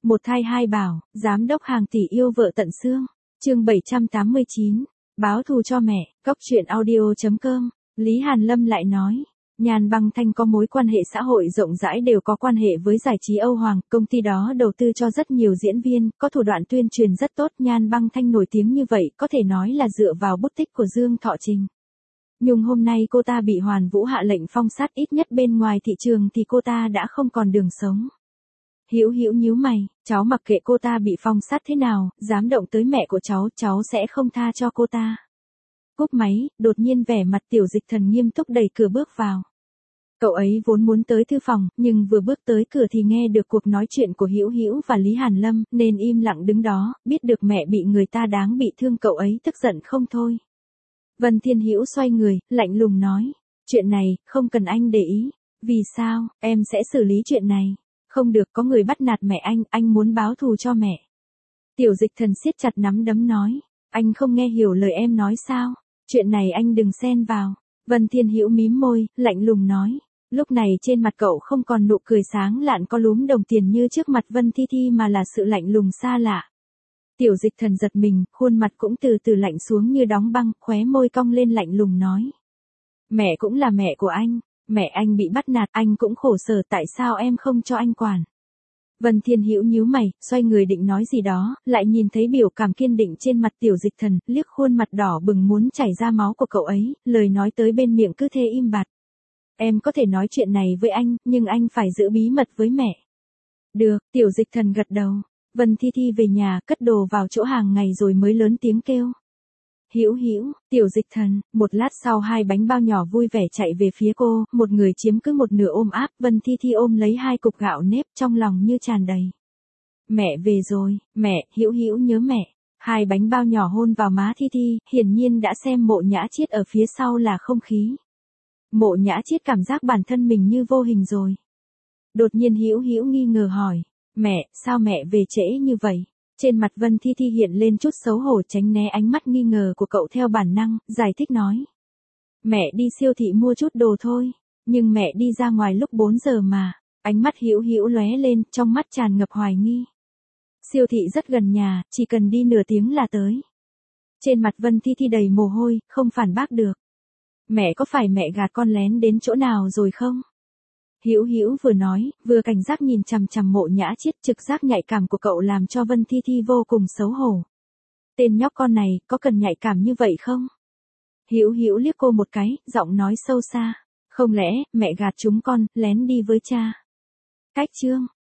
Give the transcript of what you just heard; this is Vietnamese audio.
Một thai hai bảo, giám đốc hàng tỷ yêu vợ tận xương. Chương 789, báo thù cho mẹ, Cóc truyện audio.com. Lý Hàn Lâm lại nói, Nhan Băng Thanh có mối quan hệ xã hội rộng rãi, đều có quan hệ với giải trí Âu Hoàng, công ty đó đầu tư cho rất nhiều diễn viên, có thủ đoạn tuyên truyền rất tốt. Nhan Băng Thanh nổi tiếng như vậy có thể nói là dựa vào bút tích của Dương Thọ Trình. Nhưng hôm nay cô ta bị Hoàn Vũ hạ lệnh phong sát, ít nhất bên ngoài thị trường thì cô ta đã không còn đường sống. Hữu Hữu nhíu mày, cháu mặc kệ cô ta bị phong sát thế nào, dám động tới mẹ của cháu sẽ không tha cho cô ta. Cúp máy, đột nhiên vẻ mặt Tiểu Dịch Thần nghiêm túc đẩy cửa bước vào. Cậu ấy vốn muốn tới thư phòng, nhưng vừa bước tới cửa thì nghe được cuộc nói chuyện của Hữu Hữu và Lý Hàn Lâm, nên im lặng đứng đó, biết được mẹ bị người ta đáng bị thương, cậu ấy tức giận không thôi. Vân Thiên Hữu xoay người, lạnh lùng nói, chuyện này, không cần anh để ý. Vì sao, em sẽ xử lý chuyện này. Không được, có người bắt nạt mẹ anh muốn báo thù cho mẹ. Tiểu Dịch Thần siết chặt nắm đấm nói, anh không nghe hiểu lời em nói sao, chuyện này anh đừng xen vào. Vân Thiên Hữu mím môi, lạnh lùng nói, lúc này trên mặt cậu không còn nụ cười sáng lạn có lúm đồng tiền như trước mặt Vân Thi Thi, mà là sự lạnh lùng xa lạ. Tiểu Dịch Thần giật mình, khuôn mặt cũng từ từ lạnh xuống như đóng băng, khóe môi cong lên lạnh lùng nói, mẹ cũng là mẹ của anh. Mẹ anh bị bắt nạt, anh cũng khổ sở, tại sao em không cho anh quản? Vân Thiên Hữu nhíu mày, xoay người định nói gì đó, lại nhìn thấy biểu cảm kiên định trên mặt Tiểu Dịch Thần, liếc khuôn mặt đỏ bừng muốn chảy ra máu của cậu ấy, lời nói tới bên miệng cứ thế im bặt. Em có thể nói chuyện này với anh, nhưng anh phải giữ bí mật với mẹ. Được, Tiểu Dịch Thần gật đầu. Vân Thi Thi về nhà, cất đồ vào chỗ hàng ngày rồi mới lớn tiếng kêu, Hữu Hữu. Tiểu Dịch Thần. Một lát sau hai bánh bao nhỏ vui vẻ chạy về phía cô, một người chiếm cứ một nửa ôm áp. Vân Thi Thi ôm lấy hai cục gạo nếp, trong lòng như tràn đầy. Mẹ về rồi, mẹ. Hữu Hữu nhớ mẹ. Hai bánh bao nhỏ hôn vào má Thi Thi, hiển nhiên đã xem Mộ Nhã Chiết ở phía sau là không khí. Mộ Nhã Chiết cảm giác bản thân mình như vô hình rồi. Đột nhiên Hữu Hữu nghi ngờ hỏi, mẹ, sao mẹ về trễ như vậy? Trên mặt Vân Thi Thi hiện lên chút xấu hổ, tránh né ánh mắt nghi ngờ của cậu theo bản năng, giải thích nói. Mẹ đi siêu thị mua chút đồ thôi, nhưng mẹ đi ra ngoài lúc 4 giờ mà. Ánh mắt Hữu Hữu lóe lên, trong mắt tràn ngập hoài nghi. Siêu thị rất gần nhà, chỉ cần đi nửa tiếng là tới. Trên mặt Vân Thi Thi đầy mồ hôi, không phản bác được. Mẹ có phải mẹ gạt con lén đến chỗ nào rồi không? Hữu Hữu vừa nói, vừa cảnh giác nhìn chằm chằm Mộ Nhã Chiết, trực giác nhạy cảm của cậu làm cho Vân Thi Thi vô cùng xấu hổ. Tên nhóc con này, có cần nhạy cảm như vậy không? Hữu Hữu liếc cô một cái, giọng nói sâu xa. Không lẽ, mẹ gạt chúng con, lén đi với cha? Cách chương.